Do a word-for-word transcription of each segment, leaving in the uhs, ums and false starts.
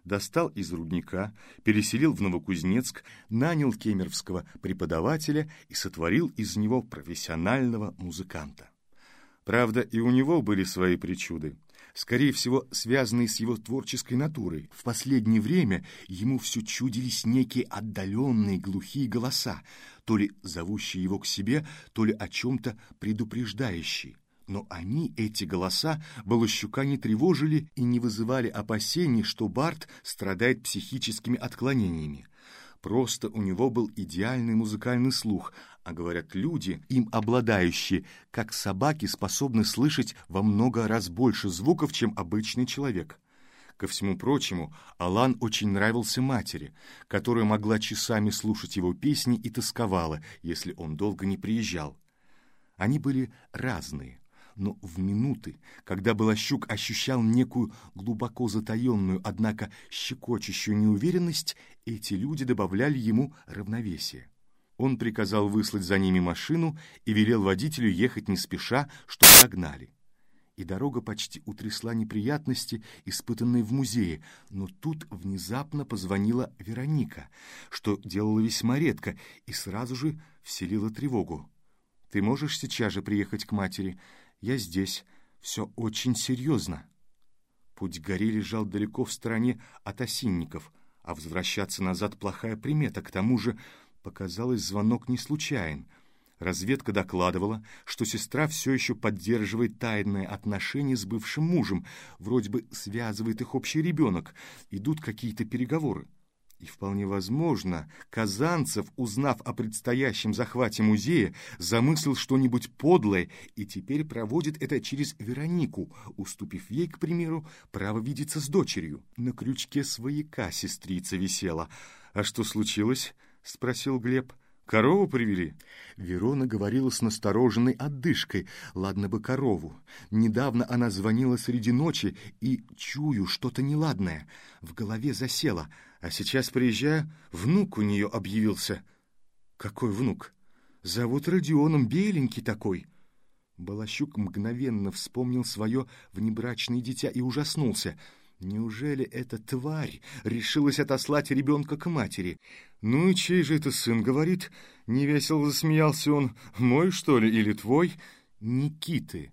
достал из рудника, переселил в Новокузнецк, нанял кемеровского преподавателя и сотворил из него профессионального музыканта. Правда, и у него были свои причуды, скорее всего, связанные с его творческой натурой. В последнее время ему все чудились некие отдаленные глухие голоса, то ли зовущие его к себе, то ли о чем-то предупреждающие. Но они, эти голоса, Волощука не тревожили и не вызывали опасений, что Барт страдает психическими отклонениями. Просто у него был идеальный музыкальный слух, а говорят, люди, им обладающие, как собаки, способны слышать во много раз больше звуков, чем обычный человек. Ко всему прочему, Алан очень нравился матери, которая могла часами слушать его песни и тосковала, если он долго не приезжал. Они были разные. Но в минуты, когда Волощук ощущал некую глубоко затаенную, однако щекочущую неуверенность, эти люди добавляли ему равновесие. Он приказал выслать за ними машину и велел водителю ехать не спеша, чтобы догнали. И дорога почти утрясла неприятности, испытанные в музее, но тут внезапно позвонила Вероника, что делала весьма редко, и сразу же вселила тревогу. «Ты можешь сейчас же приехать к матери? Я здесь. Все очень серьезно». Путь к горе лежал далеко в стороне от осинников, а возвращаться назад плохая примета. К тому же, показалось, звонок не случайен. Разведка докладывала, что сестра все еще поддерживает тайные отношения с бывшим мужем, вроде бы связывает их общий ребенок, идут какие-то переговоры. И вполне возможно, Казанцев, узнав о предстоящем захвате музея, замыслил что-нибудь подлое и теперь проводит это через Веронику, уступив ей, к примеру, право видеться с дочерью. На крючке свояка сестрица висела. «А что случилось?» — спросил Глеб. «Корову привели?» Верона говорила с настороженной отдышкой. Ладно бы корову. Недавно она звонила среди ночи, и, чую, что-то неладное. В голове засело. А сейчас, приезжая, внук у нее объявился. «Какой внук?» «Зовут Родионом, беленький такой». Волощук мгновенно вспомнил свое внебрачное дитя и ужаснулся. Неужели эта тварь решилась отослать ребенка к матери? «Ну и чей же это сын?» — говорит. Невесело засмеялся он. «Мой, что ли, или твой?» «Никиты».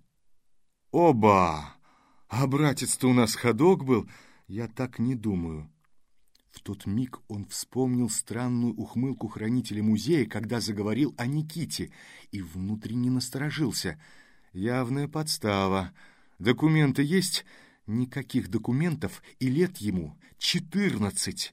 «Оба! А братец-то у нас ходок был?» «Я так не думаю». В тот миг он вспомнил странную ухмылку хранителя музея, когда заговорил о Никите, и внутренне насторожился. «Явная подстава. Документы есть?» Никаких документов, и лет ему четырнадцать.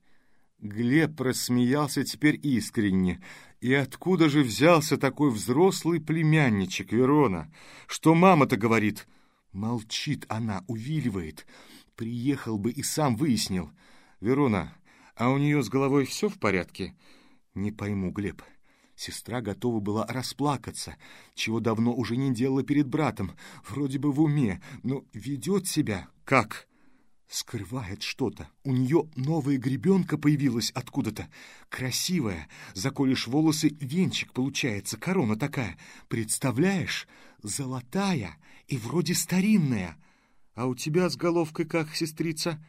Глеб рассмеялся теперь искренне. И откуда же взялся такой взрослый племянничек, Верона? Что мама-то говорит? Молчит она, увиливает. Приехал бы и сам выяснил. Верона, а у нее с головой все в порядке? Не пойму, Глеб. Сестра готова была расплакаться, чего давно уже не делала перед братом, вроде бы в уме, но ведет себя как? Скрывает что-то. У нее новая гребенка появилась откуда-то, красивая, заколешь волосы, венчик получается, корона такая, представляешь, золотая и вроде старинная. А у тебя с головкой как, сестрица?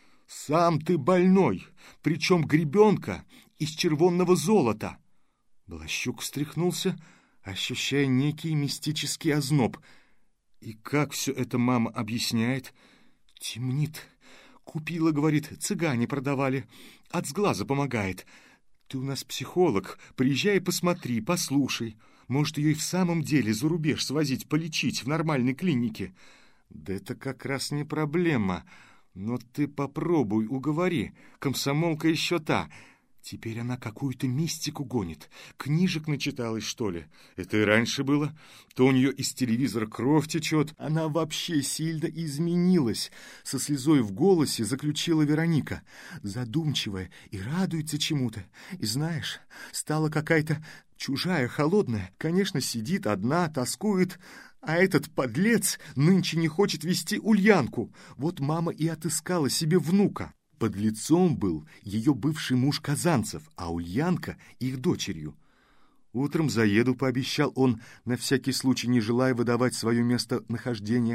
Сам ты больной, причем гребенка из червонного золота. Волощук встряхнулся, ощущая некий мистический озноб. И как все это мама объясняет? Темнит. Купила, говорит, цыгане продавали. От сглаза помогает. Ты у нас психолог, приезжай и посмотри, послушай. Может, ее и в самом деле за рубеж свозить, полечить в нормальной клинике. Да это как раз не проблема. Но ты попробуй, уговори. Комсомолка еще та. Теперь она какую-то мистику гонит. Книжек начиталась, что ли? Это и раньше было. То у нее из телевизора кровь течет. Она вообще сильно изменилась. Со слезой в голосе заключила Вероника. Задумчивая и радуется чему-то. И знаешь, стала какая-то чужая, холодная. Конечно, сидит одна, тоскует. А этот подлец нынче не хочет вести Ульянку. Вот мама и отыскала себе внука. Под лицом был ее бывший муж Казанцев, а Ульянка — их дочерью. «Утром заеду», — пообещал он, на всякий случай не желая выдавать свое местонахождение.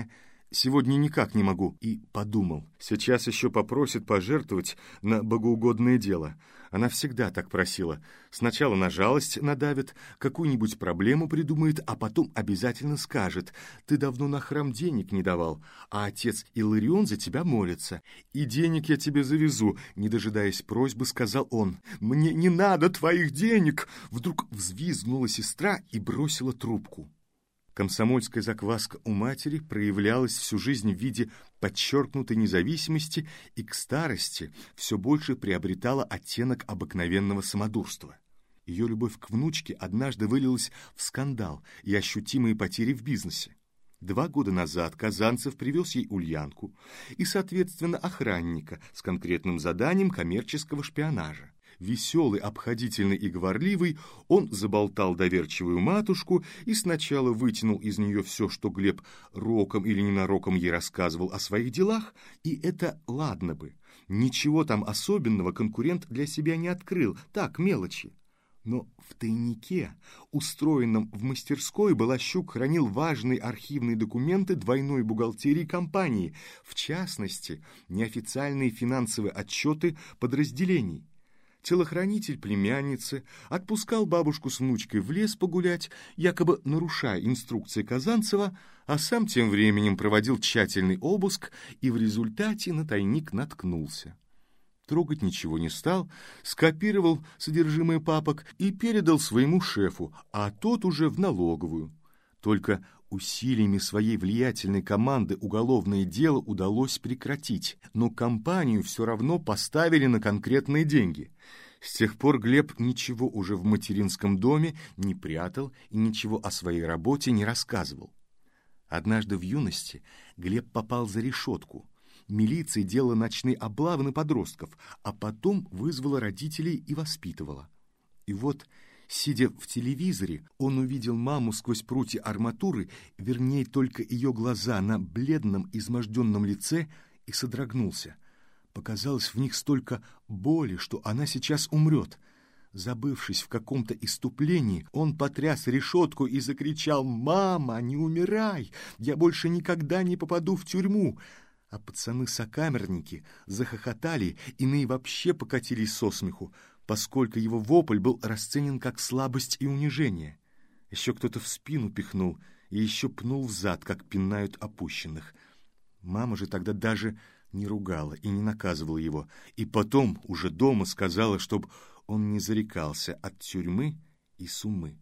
сегодня никак не могу». И подумал, сейчас еще попросит пожертвовать на богоугодное дело. Она всегда так просила. Сначала на жалость надавит, какую-нибудь проблему придумает, а потом обязательно скажет: «Ты давно на храм денег не давал, а отец Иларион за тебя молится. И денег я тебе завезу», — не дожидаясь просьбы, сказал он. «Мне не надо твоих денег!» Вдруг взвизгнула сестра и бросила трубку. Комсомольская закваска у матери проявлялась всю жизнь в виде подчеркнутой независимости и к старости все больше приобретала оттенок обыкновенного самодурства. Ее любовь к внучке однажды вылилась в скандал и ощутимые потери в бизнесе. Два года назад Казанцев привез ей Ульянку и, соответственно, охранника с конкретным заданием коммерческого шпионажа. Веселый, обходительный и говорливый, он заболтал доверчивую матушку и сначала вытянул из нее все, что Глеб роком или ненароком ей рассказывал о своих делах, и это ладно бы. Ничего там особенного конкурент для себя не открыл, так, мелочи. Но в тайнике, устроенном в мастерской, Балащук хранил важные архивные документы двойной бухгалтерии компании, в частности, неофициальные финансовые отчеты подразделений. Телохранитель племянницы отпускал бабушку с внучкой в лес погулять, якобы нарушая инструкции Казанцева, а сам тем временем проводил тщательный обыск и в результате на тайник наткнулся. Трогать ничего не стал, скопировал содержимое папок и передал своему шефу, а тот уже в налоговую. Только усилиями своей влиятельной команды уголовное дело удалось прекратить, но компанию все равно поставили на конкретные деньги. С тех пор Глеб ничего уже в материнском доме не прятал и ничего о своей работе не рассказывал. Однажды в юности Глеб попал за решетку. Милиция делала ночные облавы на подростков, а потом вызвала родителей и воспитывала. И вот, сидя в телевизоре, он увидел маму сквозь прутья арматуры, вернее, только ее глаза на бледном, изможденном лице, и содрогнулся. Показалось в них столько боли, что она сейчас умрет. Забывшись в каком-то исступлении, он потряс решетку и закричал: «Мама, не умирай! Я больше никогда не попаду в тюрьму!» А пацаны-сокамерники захохотали, иные вообще покатились со смеху, поскольку его вопль был расценен как слабость и унижение. Еще кто-то в спину пихнул и еще пнул в зад, как пинают опущенных. Мама же тогда даже не ругала и не наказывала его, и потом уже дома сказала, чтобы он не зарекался от тюрьмы и суммы.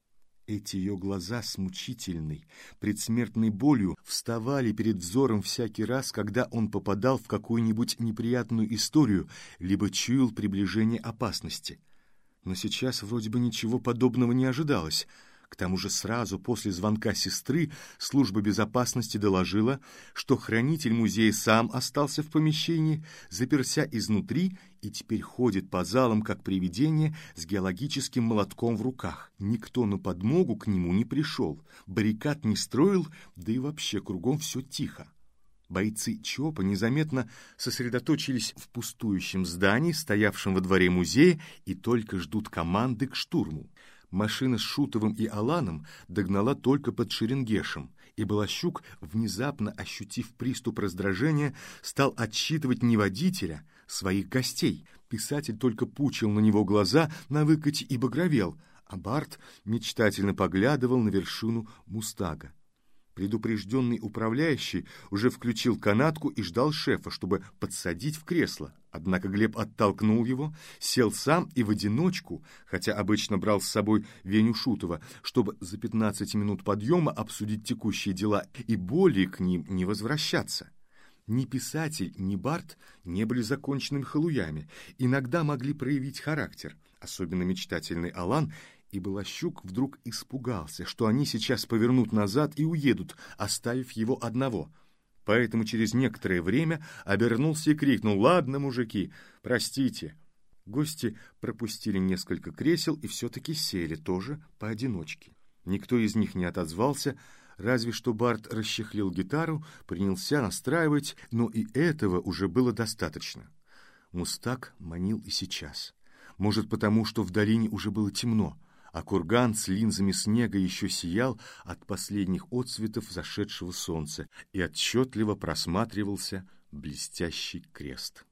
Эти ее глаза с мучительной, предсмертной болью вставали перед взором всякий раз, когда он попадал в какую-нибудь неприятную историю, либо чуял приближение опасности. Но сейчас вроде бы ничего подобного не ожидалось. К тому же сразу после звонка сестры служба безопасности доложила, что хранитель музея сам остался в помещении, заперся изнутри и теперь ходит по залам как привидение с геологическим молотком в руках. Никто на подмогу к нему не пришел, баррикад не строил, да и вообще кругом все тихо. Бойцы ЧОПа незаметно сосредоточились в пустующем здании, стоявшем во дворе музея, и только ждут команды к штурму. Машина с Шутовым и Аланом догнала только под Шеренгешем, и Балащук, внезапно ощутив приступ раздражения, стал отсчитывать не водителя, своих гостей. Писатель только пучил на него глаза на выкате и багровел, а Барт мечтательно поглядывал на вершину Мустага. Предупрежденный управляющий уже включил канатку и ждал шефа, чтобы подсадить в кресло. Однако Глеб оттолкнул его, сел сам и в одиночку, хотя обычно брал с собой Веню Шутова, чтобы за пятнадцать минут подъема обсудить текущие дела и более к ним не возвращаться. Ни писатель, ни Барт не были законченными халуями, иногда могли проявить характер, особенно мечтательный Алан, и Балащук вдруг испугался, что они сейчас повернут назад и уедут, оставив его одного. Поэтому через некоторое время обернулся и крикнул: «Ладно, мужики, простите». Гости пропустили несколько кресел и все-таки сели тоже поодиночке. Никто из них не отозвался, разве что Барт расчехлил гитару, принялся настраивать, но и этого уже было достаточно. Мустаг манил и сейчас. Может, потому что в долине уже было темно, а курган с линзами снега еще сиял от последних отсветов зашедшего солнца, и отчетливо просматривался блестящий крест.